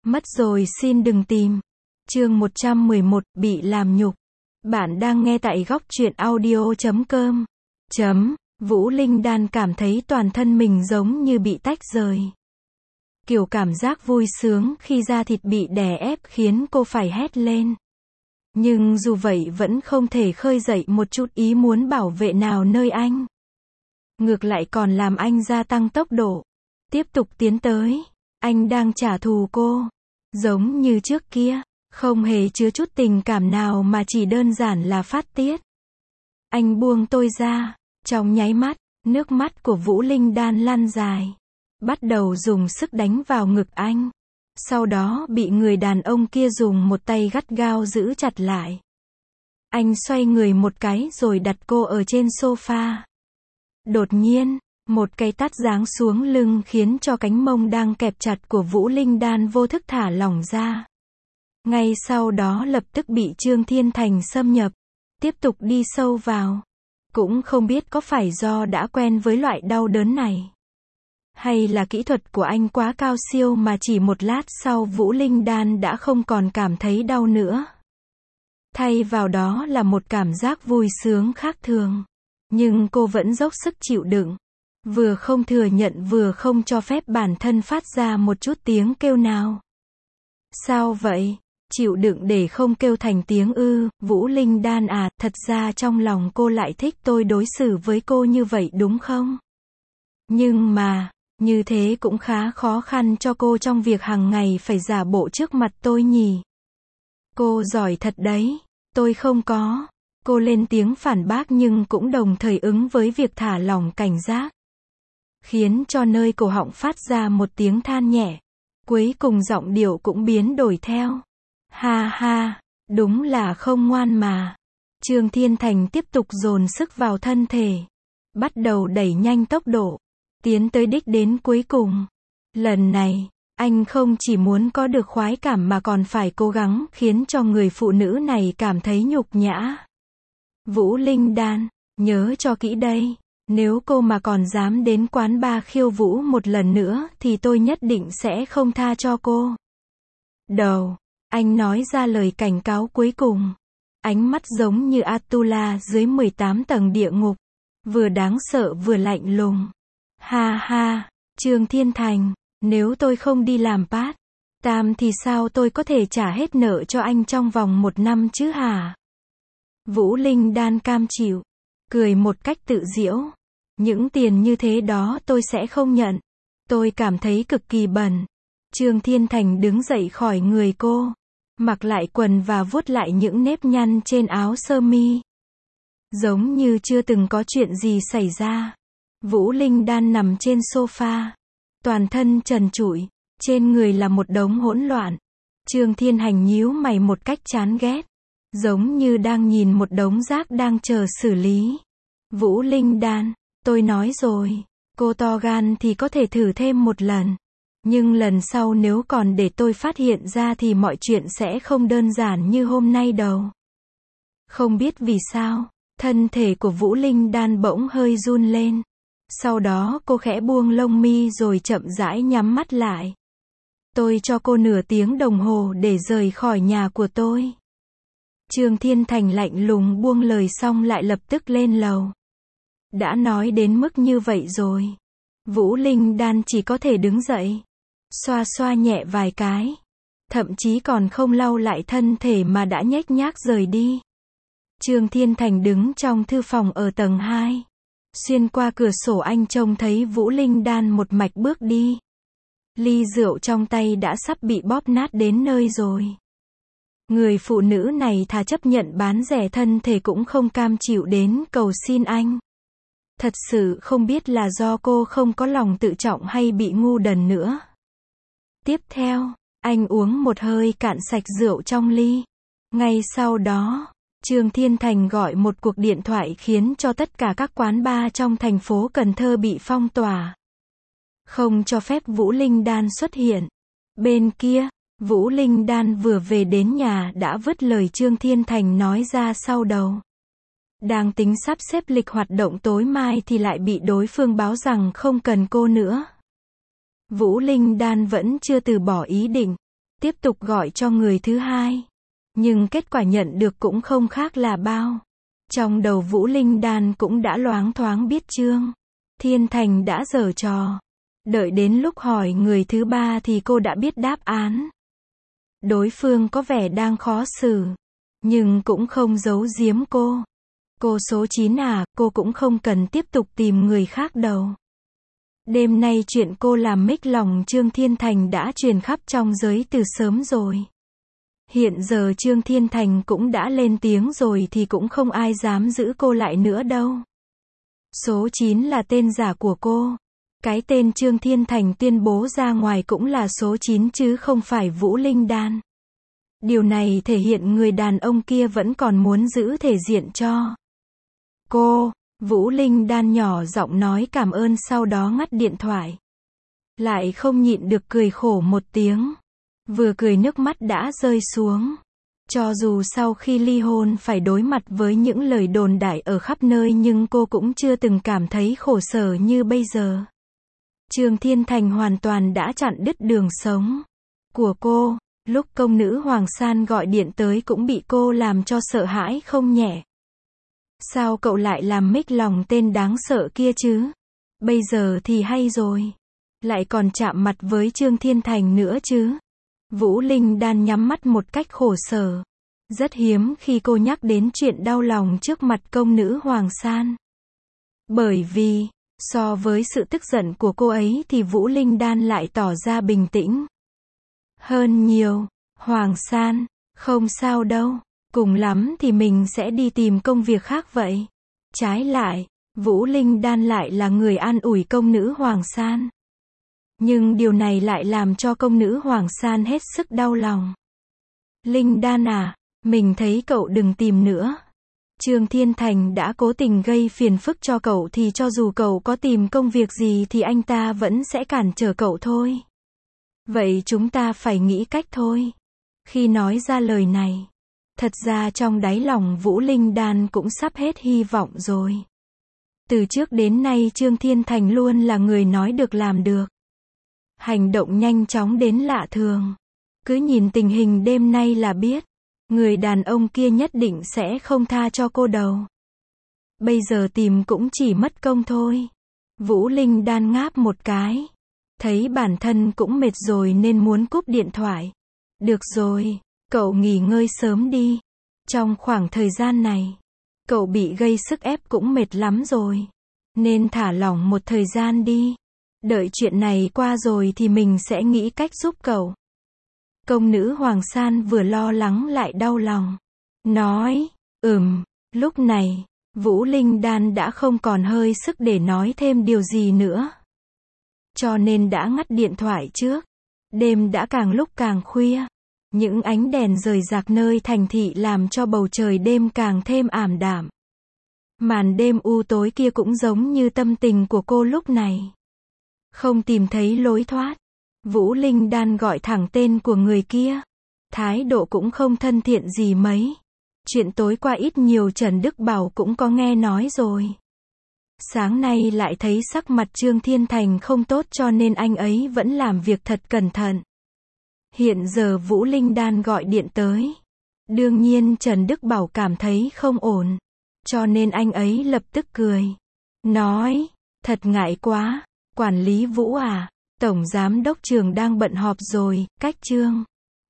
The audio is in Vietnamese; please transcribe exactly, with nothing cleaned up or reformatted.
Mất rồi xin đừng tìm. Chương một trăm mười một, bị làm nhục. Bạn đang nghe tại góc truyện audio chấm com. Chấm, Vũ Linh Đan cảm thấy toàn thân mình giống như bị tách rời. Kiểu cảm giác vui sướng khi da thịt bị đè ép khiến cô phải hét lên. Nhưng dù vậy vẫn không thể khơi dậy một chút ý muốn bảo vệ nào nơi anh. Ngược lại còn làm anh gia tăng tốc độ. Tiếp tục tiến tới. Anh đang trả thù cô. Giống như trước kia. Không hề chứa chút tình cảm nào mà chỉ đơn giản là phát tiết. Anh buông tôi ra. Trong nháy mắt, nước mắt của Vũ Linh Đan lăn dài. Bắt đầu dùng sức đánh vào ngực anh. Sau đó bị người đàn ông kia dùng một tay gắt gao giữ chặt lại. Anh xoay người một cái rồi đặt cô ở trên sofa. Đột nhiên, một cái tát giáng xuống lưng khiến cho cánh mông đang kẹp chặt của Vũ Linh Đan vô thức thả lỏng ra. Ngay sau đó lập tức bị Trương Thiên Thành xâm nhập. Tiếp tục đi sâu vào. Cũng không biết có phải do đã quen với loại đau đớn này. Hay là kỹ thuật của anh quá cao siêu mà chỉ một lát sau Vũ Linh Đan đã không còn cảm thấy đau nữa. Thay vào đó là một cảm giác vui sướng khác thường. Nhưng cô vẫn dốc sức chịu đựng. Vừa không thừa nhận vừa không cho phép bản thân phát ra một chút tiếng kêu nào. Sao vậy? Chịu đựng để không kêu thành tiếng ư? Vũ Linh Đan à, thật ra trong lòng cô lại thích tôi đối xử với cô như vậy đúng không? Nhưng mà, như thế cũng khá khó khăn cho cô trong việc hàng ngày phải giả bộ trước mặt tôi nhỉ? Cô giỏi thật đấy, tôi không có. Cô lên tiếng phản bác nhưng cũng đồng thời ứng với việc thả lỏng cảnh giác. Khiến cho nơi cổ họng phát ra một tiếng than nhẹ. Cuối cùng giọng điệu cũng biến đổi theo. Ha ha, đúng là không ngoan mà. Trương Thiên Thành tiếp tục dồn sức vào thân thể. Bắt đầu đẩy nhanh tốc độ. Tiến tới đích đến cuối cùng. Lần này, anh không chỉ muốn có được khoái cảm mà còn phải cố gắng khiến cho người phụ nữ này cảm thấy nhục nhã. Vũ Linh Đan, nhớ cho kỹ đây. Nếu cô mà còn dám đến quán bar khiêu vũ một lần nữa thì tôi nhất định sẽ không tha cho cô. Đầu, anh nói ra lời cảnh cáo cuối cùng. Ánh mắt giống như Atula dưới mười tám tầng địa ngục. Vừa đáng sợ vừa lạnh lùng. Ha ha, Trương Thiên Thành, nếu tôi không đi làm part time thì sao tôi có thể trả hết nợ cho anh trong vòng một năm chứ hả? Vũ Linh Đan cam chịu, cười một cách tự giễu. Những tiền như thế đó tôi sẽ không nhận. Tôi cảm thấy cực kỳ bẩn. Trương Thiên Thành đứng dậy khỏi người cô, mặc lại quần và vuốt lại những nếp nhăn trên áo sơ mi. Giống như chưa từng có chuyện gì xảy ra. Vũ Linh Đan nằm trên sofa, toàn thân trần trụi, trên người là một đống hỗn loạn. Trương Thiên Hành nhíu mày một cách chán ghét, giống như đang nhìn một đống rác đang chờ xử lý. Vũ Linh Đan, tôi nói rồi, cô to gan thì có thể thử thêm một lần. Nhưng lần sau nếu còn để tôi phát hiện ra thì mọi chuyện sẽ không đơn giản như hôm nay đâu. Không biết vì sao, thân thể của Vũ Linh Đan bỗng hơi run lên. Sau đó cô khẽ buông lông mi rồi chậm rãi nhắm mắt lại. Tôi cho cô nửa tiếng đồng hồ để rời khỏi nhà của tôi. Trương Thiên Thành lạnh lùng buông lời xong lại lập tức lên lầu. Đã nói đến mức như vậy rồi. Vũ Linh Đan chỉ có thể đứng dậy. Xoa xoa nhẹ vài cái. Thậm chí còn không lau lại thân thể mà đã nhếch nhác rời đi. Trương Thiên Thành đứng trong thư phòng ở tầng hai. Xuyên qua cửa sổ anh trông thấy Vũ Linh Đan một mạch bước đi. Ly rượu trong tay đã sắp bị bóp nát đến nơi rồi. Người phụ nữ này thà chấp nhận bán rẻ thân thể cũng không cam chịu đến cầu xin anh. Thật sự không biết là do cô không có lòng tự trọng hay bị ngu đần nữa. Tiếp theo, anh uống một hơi cạn sạch rượu trong ly. Ngay sau đó, Trương Thiên Thành gọi một cuộc điện thoại khiến cho tất cả các quán bar trong thành phố Cần Thơ bị phong tỏa. Không cho phép Vũ Linh Đan xuất hiện. Bên kia, Vũ Linh Đan vừa về đến nhà đã vứt lời Trương Thiên Thành nói ra sau đầu. Đang tính sắp xếp lịch hoạt động tối mai thì lại bị đối phương báo rằng không cần cô nữa. Vũ Linh Đan vẫn chưa từ bỏ ý định. tiếp tục gọi cho người thứ hai. Nhưng kết quả nhận được cũng không khác là bao. Trong đầu Vũ Linh Đan cũng đã loáng thoáng biết Trương Thiên Thành đã giở trò. Đợi đến lúc hỏi người thứ ba thì cô đã biết đáp án. Đối phương có vẻ đang khó xử, nhưng cũng không giấu giếm cô. Cô số chín à, cô cũng không cần tiếp tục tìm người khác đâu. Đêm nay chuyện cô làm mếch lòng Trương Thiên Thành đã truyền khắp trong giới từ sớm rồi. Hiện giờ Trương Thiên Thành cũng đã lên tiếng rồi thì cũng không ai dám giữ cô lại nữa đâu. Số chín là tên giả của cô. Cái tên Trương Thiên Thành tuyên bố ra ngoài cũng là số chín chứ không phải Vũ Linh Đan. Điều này thể hiện người đàn ông kia vẫn còn muốn giữ thể diện cho cô. Vũ Linh Đan nhỏ giọng nói cảm ơn sau đó ngắt điện thoại. Lại không nhịn được cười khổ một tiếng. Vừa cười nước mắt đã rơi xuống. Cho dù sau khi ly hôn phải đối mặt với những lời đồn đại ở khắp nơi nhưng cô cũng chưa từng cảm thấy khổ sở như bây giờ. Trương Thiên Thành hoàn toàn đã chặn đứt đường sống của cô. Lúc công nữ Hoàng San gọi điện tới cũng bị cô làm cho sợ hãi không nhẹ. Sao cậu lại làm mếch lòng tên đáng sợ kia chứ? Bây giờ thì hay rồi. Lại còn chạm mặt với Trương Thiên Thành nữa chứ? Vũ Linh Đan nhắm mắt một cách khổ sở. Rất hiếm khi cô nhắc đến chuyện đau lòng trước mặt công nữ Hoàng San. Bởi vì, so với sự tức giận của cô ấy thì Vũ Linh Đan lại tỏ ra bình tĩnh hơn nhiều. Hoàng San, không sao đâu. Cùng lắm thì mình sẽ đi tìm công việc khác vậy. Trái lại, Vũ Linh Đan lại là người an ủi công nữ Hoàng San. Nhưng điều này lại làm cho công nữ Hoàng San hết sức đau lòng. Linh Đan à, mình thấy cậu đừng tìm nữa. Trương Thiên Thành đã cố tình gây phiền phức cho cậu thì cho dù cậu có tìm công việc gì thì anh ta vẫn sẽ cản trở cậu thôi. Vậy chúng ta phải nghĩ cách thôi. Khi nói ra lời này, thật ra trong đáy lòng Vũ Linh Đan cũng sắp hết hy vọng rồi. Từ trước đến nay Trương Thiên Thành luôn là người nói được làm được. Hành động nhanh chóng đến lạ thường. Cứ nhìn tình hình đêm nay là biết, người đàn ông kia nhất định sẽ không tha cho cô đâu. Bây giờ tìm cũng chỉ mất công thôi. Vũ Linh Đan ngáp một cái. Thấy bản thân cũng mệt rồi nên muốn cúp điện thoại. Được rồi, cậu nghỉ ngơi sớm đi. Trong khoảng thời gian này, cậu bị gây sức ép cũng mệt lắm rồi. Nên thả lỏng một thời gian đi. Đợi chuyện này qua rồi thì mình sẽ nghĩ cách giúp cậu. Công nữ Hoàng San vừa lo lắng lại đau lòng. Nói, ừm, lúc này, Vũ Linh Đan đã không còn hơi sức để nói thêm điều gì nữa. Cho nên đã ngắt điện thoại trước. Đêm đã càng lúc càng khuya. Những ánh đèn rời rạc nơi thành thị làm cho bầu trời đêm càng thêm ảm đạm. Màn đêm u tối kia cũng giống như tâm tình của cô lúc này. Không tìm thấy lối thoát. Vũ Linh Đan gọi thẳng tên của người kia. Thái độ cũng không thân thiện gì mấy. Chuyện tối qua ít nhiều Trần Đức Bảo cũng có nghe nói rồi. Sáng nay lại thấy sắc mặt Trương Thiên Thành không tốt cho nên anh ấy vẫn làm việc thật cẩn thận. Hiện giờ Vũ Linh Đan gọi điện tới. Đương nhiên Trần Đức Bảo cảm thấy không ổn. Cho nên anh ấy lập tức cười. Nói, thật ngại quá. Quản lý Vũ à, Tổng Giám Đốc Trường đang bận họp rồi, cách Trương